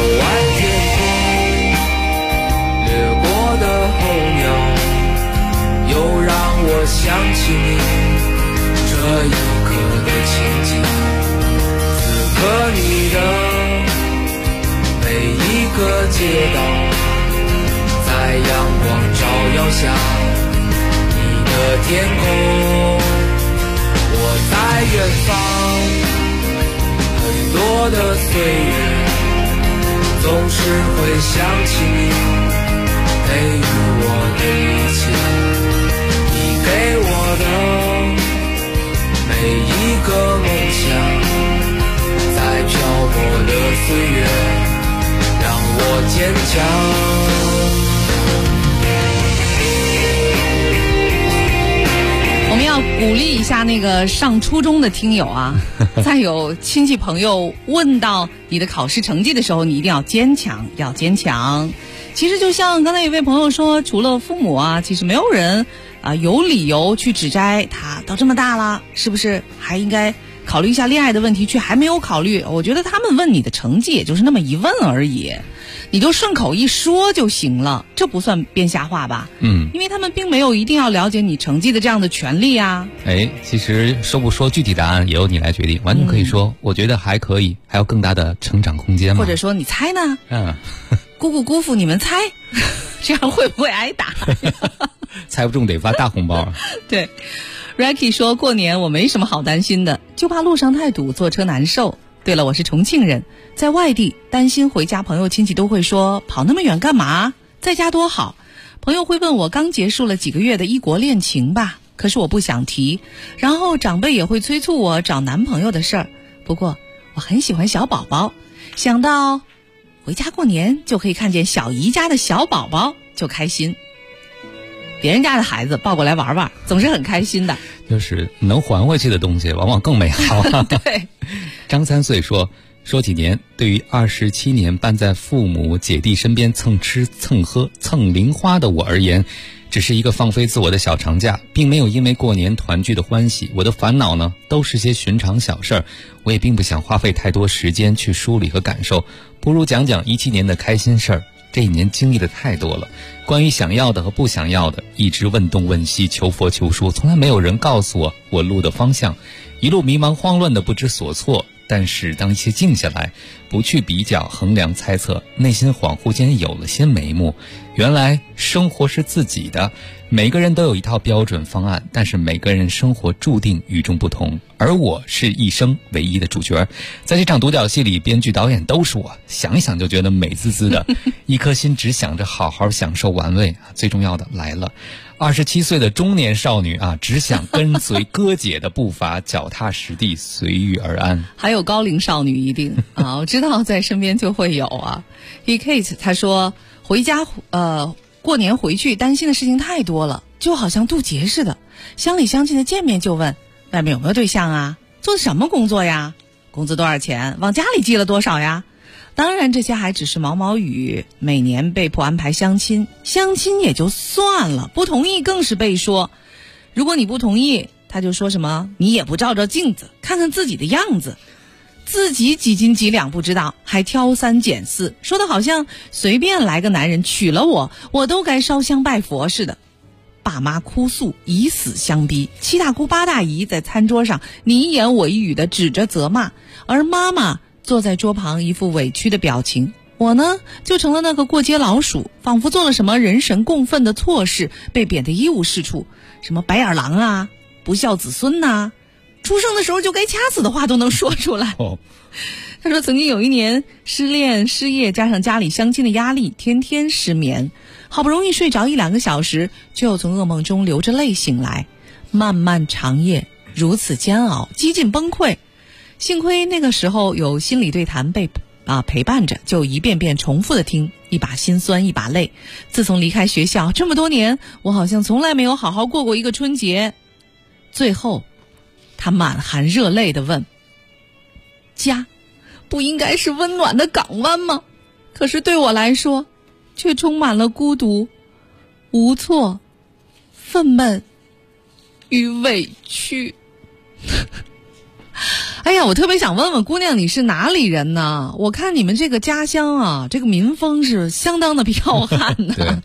起你这一刻的情景。此刻你的每一个街道，在阳光照耀下，你的天空，我在远方，很多的岁月总是会想起你给予我的一切，你给我的每一个梦想，在漂泊的岁月让我坚强。 我们要鼓励一下那个上初中的听友啊，在有亲戚朋友问到你的考试成绩的时候，你一定要坚强，要坚强。其实就像刚才有位朋友说，除了父母啊，其实没有人有理由去指摘他都这么大了，是不是还应该考虑一下恋爱的问题，却还没有考虑。我觉得他们问你的成绩也就是那么一问而已，你就顺口一说就行了，这不算编瞎话吧？因为他们并没有一定要了解你成绩的这样的权利啊。 其实说不说具体答案也由你来决定，完全可以说我觉得还可以，还有更大的成长空间嘛。 或者说你猜呢？姑父你们猜这样会不会挨打？ 猜不中得发大红包。 对，Ricky 说过年我没什么好担心的，就怕路上太堵，坐车难受。对了，我是重庆人，在外地担心回家，朋友亲戚都会说跑那么远干嘛，在家多好。朋友会问我刚结束了几个月的异国恋情吧，可是我不想提。然后长辈也会催促我找男朋友的事儿，不过我很喜欢小宝宝，想到回家过年就可以看见小姨家的小宝宝就开心。别人家的孩子抱过来玩玩，总是很开心的。 就是能还回去的东西往往更美好。 对， 张3岁说几年，对于27年伴在父母姐弟身边蹭吃蹭喝蹭零花的我而言，只是一个放飞自我的小长假，并没有因为过年团聚的欢喜，我的烦恼呢都是些寻常小事儿。我也并不想花费太多时间去梳理和感受，不如讲讲17年的开心事儿。这一年经历的太多了，关于想要的和不想要的，一直问东问西，求佛求书，从来没有人告诉我路的方向，一路迷茫慌乱的不知所措。但是当一切静下来，不去比较衡量猜测，内心恍惚间有了些眉目。原来生活是自己的，每个人都有一套标准方案，但是每个人生活注定与众不同，而我是一生唯一的主角。在这场独角戏里，编剧导演都是我，想一想就觉得美滋滋的，一颗心只想着好好享受玩味。最重要的来了，27岁的中年少女啊，只想跟随哥姐的步伐，脚踏实地，随遇而安。 还有高龄少女一定啊，我知道在身边就会有啊。Kate 她说回家过年回去担心的事情太多了，就好像渡劫似的，乡里乡亲的见面就问外面有没有对象啊，做什么工作呀，工资多少钱，往家里寄了多少呀。当然这些还只是毛毛雨，每年被迫安排相亲也就算了，不同意更是被说。如果你不同意，他就说什么你也不照照镜子看看自己的样子，自己几斤几两不知道，还挑三拣四，说的好像随便来个男人娶了我都该烧香拜佛似的。爸妈哭诉，以死相逼，七大姑八大姨在餐桌上你一言我一语的指着责骂，而妈妈坐在桌旁一副委屈的表情。我呢就成了那个过街老鼠，仿佛做了什么人神共愤的错事，被贬得一无是处，什么白眼狼啊，不孝子孙啊，出生的时候就该掐死的话都能说出来。他说曾经有一年失恋失业，加上家里相亲的压力，天天失眠，好不容易睡着1-2个小时，却又从噩梦中流着泪醒来，漫漫长夜如此煎熬，几近崩溃。幸亏那个时候有心理对谈陪伴着，就一遍遍重复的听，一把心酸一把泪。自从离开学校这么多年，我好像从来没有好好过过一个春节。最后他满含热泪地问，家不应该是温暖的港湾吗？可是对我来说却充满了孤独、无措、愤懑与委屈。哎呀，我特别想问问姑娘，你是哪里人呢？我看你们这个家乡啊，这个民风是相当的彪悍的。 对，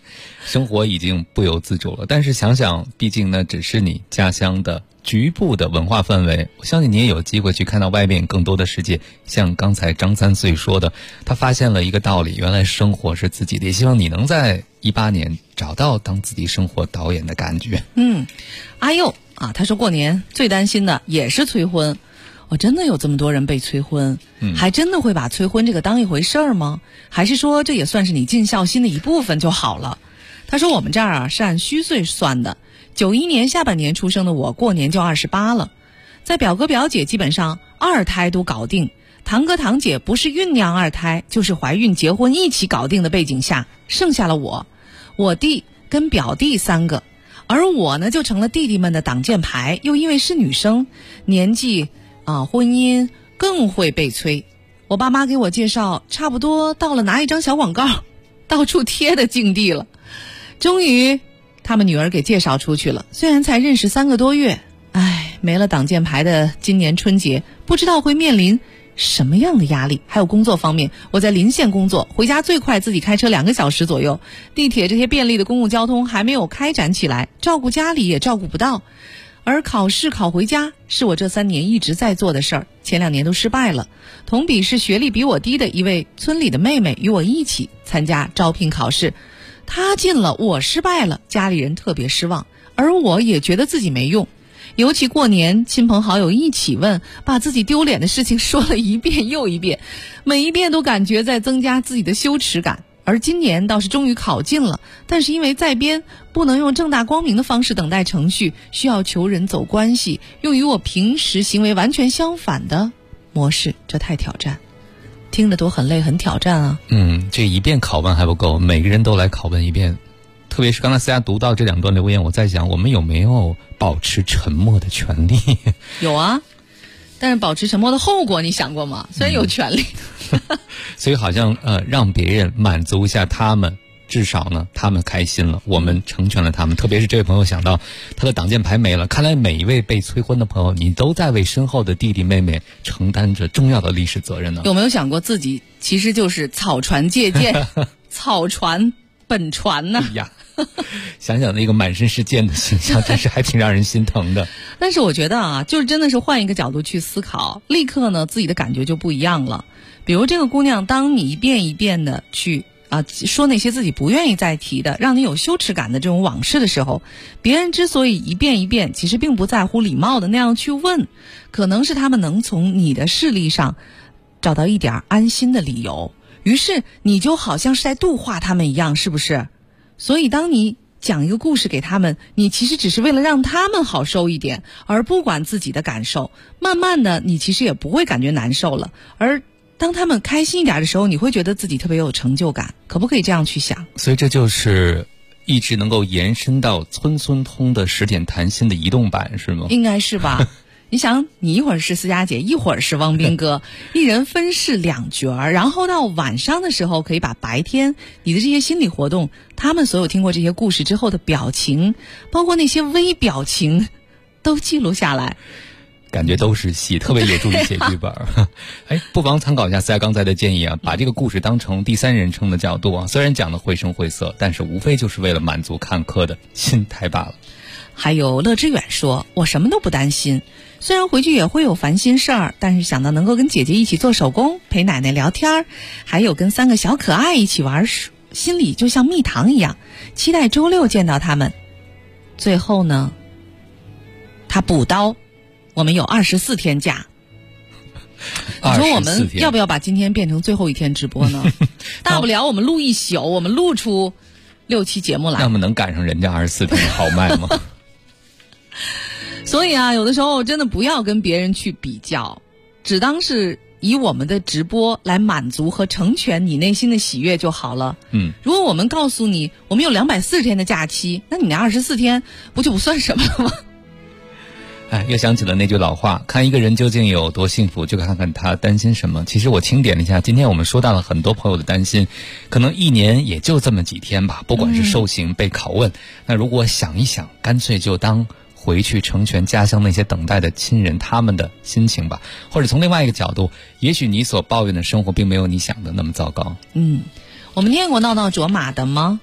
生活已经不由自主了。但是想想，毕竟呢，只是你家乡的局部的文化氛围，我相信你也有机会去看到外面更多的世界。像刚才张3岁说的，他发现了一个道理，原来生活是自己的。也希望你能在18年找到当自己生活导演的感觉。 阿佑啊，他说过年最担心的也是催婚。我真的有这么多人被催婚，还真的会把催婚这个当一回事儿吗？还是说这也算是你尽孝心的一部分就好了？他说我们这儿啊是按虚岁算的，91年下半年出生的我，过年就28了。在表哥表姐基本上2胎都搞定，堂哥堂姐不是酝酿2胎，就是怀孕结婚一起搞定的背景下，剩下了我弟跟表弟3个，而我呢就成了弟弟们的挡箭牌，又因为是女生，年纪婚姻更会被催。我爸妈给我介绍，差不多到了拿一张小广告到处贴的境地了。终于他们女儿给介绍出去了，虽然才认识3个多月，没了挡箭牌的今年春节，不知道会面临什么样的压力。还有工作方面，我在临县工作，回家最快自己开车2个小时左右，地铁这些便利的公共交通还没有开展起来，照顾家里也照顾不到。而考试考回家是我这3年一直在做的事儿，前2年都失败了。同比是学历比我低的一位村里的妹妹与我一起参加招聘考试，她进了，我失败了，家里人特别失望，而我也觉得自己没用。尤其过年亲朋好友一起问，把自己丢脸的事情说了一遍又一遍，每一遍都感觉在增加自己的羞耻感。而今年倒是终于考进了，但是因为在编不能用正大光明的方式等待程序，需要求人走关系，用与我平时行为完全相反的模式，这太挑战，听着都很累很挑战啊。 这一遍拷问还不够，每个人都来拷问一遍。特别是刚才思佳读到这2段留言，我在想我们有没有保持沉默的权利？ 有啊，但是保持沉默的后果你想过吗？虽然有权利所以好像让别人满足一下他们，至少呢他们开心了，我们成全了他们。特别是这位朋友想到他的挡箭牌没了，看来每一位被催婚的朋友，你都在为身后的弟弟妹妹承担着重要的历史责任呢。 有没有想过自己其实就是草船借箭草船本船呢？ 想想那个满身是箭的形象，真是还挺让人心疼的。 但是我觉得啊，就是真的是换一个角度去思考，立刻呢自己的感觉就不一样了。比如这个姑娘，当你一遍一遍的去说那些自己不愿意再提的，让你有羞耻感的这种往事的时候，别人之所以一遍一遍，其实并不在乎礼貌的那样去问，可能是他们能从你的事例上找到一点安心的理由，于是你就好像是在度化他们一样，是不是？所以当你讲一个故事给他们，你其实只是为了让他们好受一点，而不管自己的感受。慢慢的你其实也不会感觉难受了，而当他们开心一点的时候，你会觉得自己特别有成就感。可不可以这样去想？ 所以这就是一直能够延伸到村村通的10点谈心的移动版，是吗？ 应该是吧。你想，你一会儿是思佳姐，一会儿是汪斌哥，一人分饰2角，然后到晚上的时候可以把白天你的这些心理活动，他们所有听过这些故事之后的表情，包括那些微表情都记录下来， 感觉都是戏，特别有助于写剧本。不妨参考一下思佳刚才的建议啊，把这个故事当成第3人称的角度啊，虽然讲的绘声绘色，但是无非就是为了满足看客的心态罢了。 还有乐之远说，我什么都不担心，虽然回去也会有烦心事儿，但是想到能够跟姐姐一起做手工，陪奶奶聊天，还有跟3个小可爱一起玩，心里就像蜜糖一样，期待周6见到他们。最后呢，他补刀，我们有24天假。你说我们要不要把今天变成最后一天直播呢？大不了我们录一宿，我们录出6期节目来。 那么能赶上人家24天的豪迈吗？ 所以啊，有的时候真的不要跟别人去比较，只当是以我们的直播来满足和成全你内心的喜悦就好了。如果我们告诉你我们有240天的假期，那你那24天不就不算什么了吗？ 又想起了那句老话，看一个人究竟有多幸福，就看看他担心什么。其实我清点了一下，今天我们说到了很多朋友的担心，可能1年也就这么几天吧，不管是受刑被拷问，那如果想一想，干脆就当回去成全家乡那些等待的亲人他们的心情吧。或者从另外一个角度，也许你所抱怨的生活并没有你想的那么糟糕。 我们念过闹闹卓玛的吗？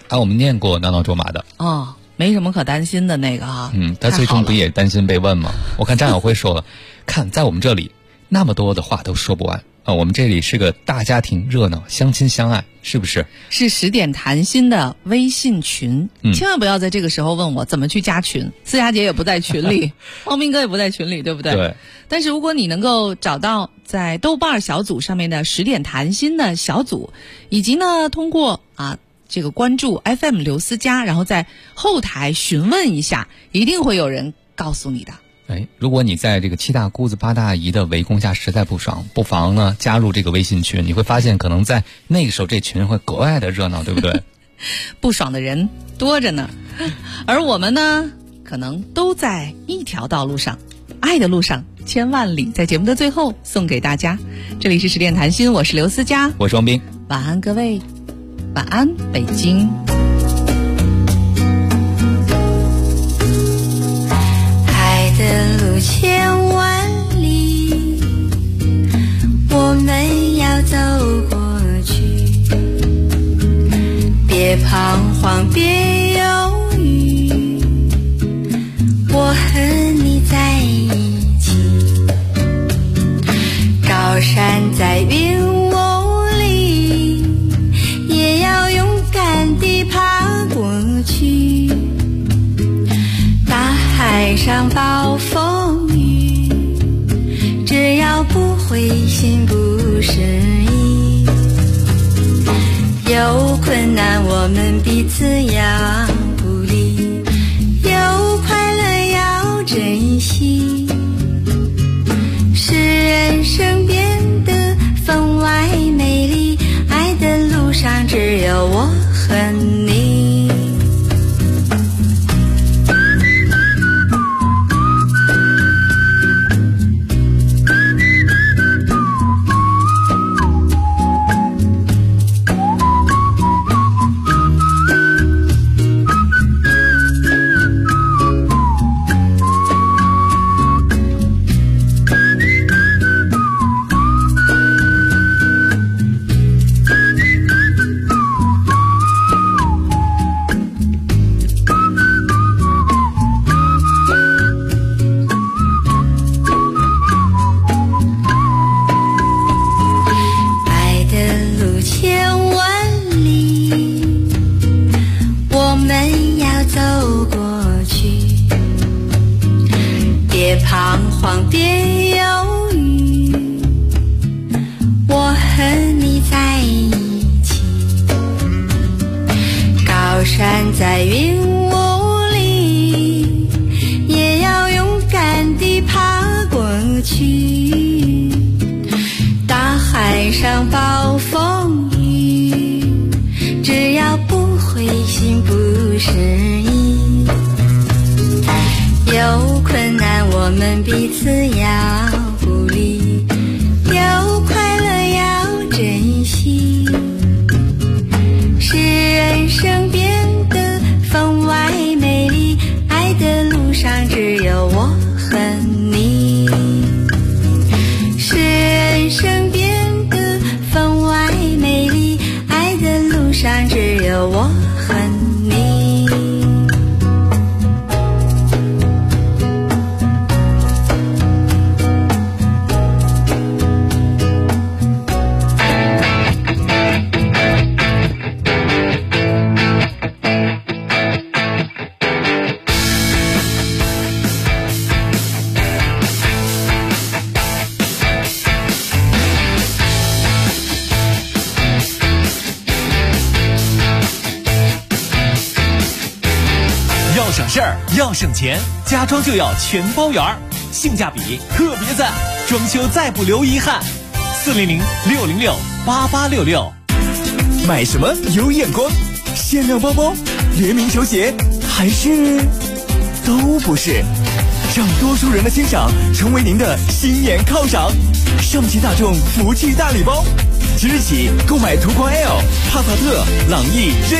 我们念过挠挠卓玛的。 哦，没什么可担心的那个哈。 他最终不也担心被问吗？我看张晓辉说了，看在我们这里那么多的话都说不完啊，我们这里是个大家庭，热闹，相亲相爱，是不是？ 是10点谈心的微信群，千万不要在这个时候问我怎么去加群。思佳姐也不在群里，汪明哥也不在群里，对不对？ 对。 但是如果你能够找到在豆瓣小组上面的10点谈心的小组，以及呢通过这个关注 FM 刘思佳，然后在后台询问一下，一定会有人告诉你的。 如果你在这个7大姑子8大姨的围攻下实在不爽，不妨呢加入这个微信群，你会发现可能在那个时候这群会格外的热闹，对不对？ 不爽的人多着呢，而我们呢可能都在一条道路上，爱的路上千万里，在节目的最后送给大家。这里是10点谈心，我是刘思佳， 我是王斌， 晚安各位，晚安北京。 的路千万里，我们要走过去，别彷徨，别犹豫，我和你在一起。高山在云雾里，也要勇敢地爬过去。大海上暴风雨，只要不灰心不失意。有困难我们彼此要鼓励，有快乐要珍惜，使人生变得分外美丽。爱的路上只有我和你。山在云雾里，也要勇敢地爬过去。大海上暴风雨，只要不灰心不失意。有困难我们彼此要鼓励，有快乐要珍惜，使人生变得分外美丽。爱的路上只有我和你，使人生变得分外美丽。爱的路上只有我和你。 要省事儿，要省钱，家装就要全包圆儿，性价比特别赞，装修再不留遗憾。400-606-8866。 买什么有眼光？限量包包、联名球鞋，还是都不是？让多数人的欣赏成为您的新年犒赏。上汽大众福气大礼包，即日起购买途观 L、帕萨特、朗逸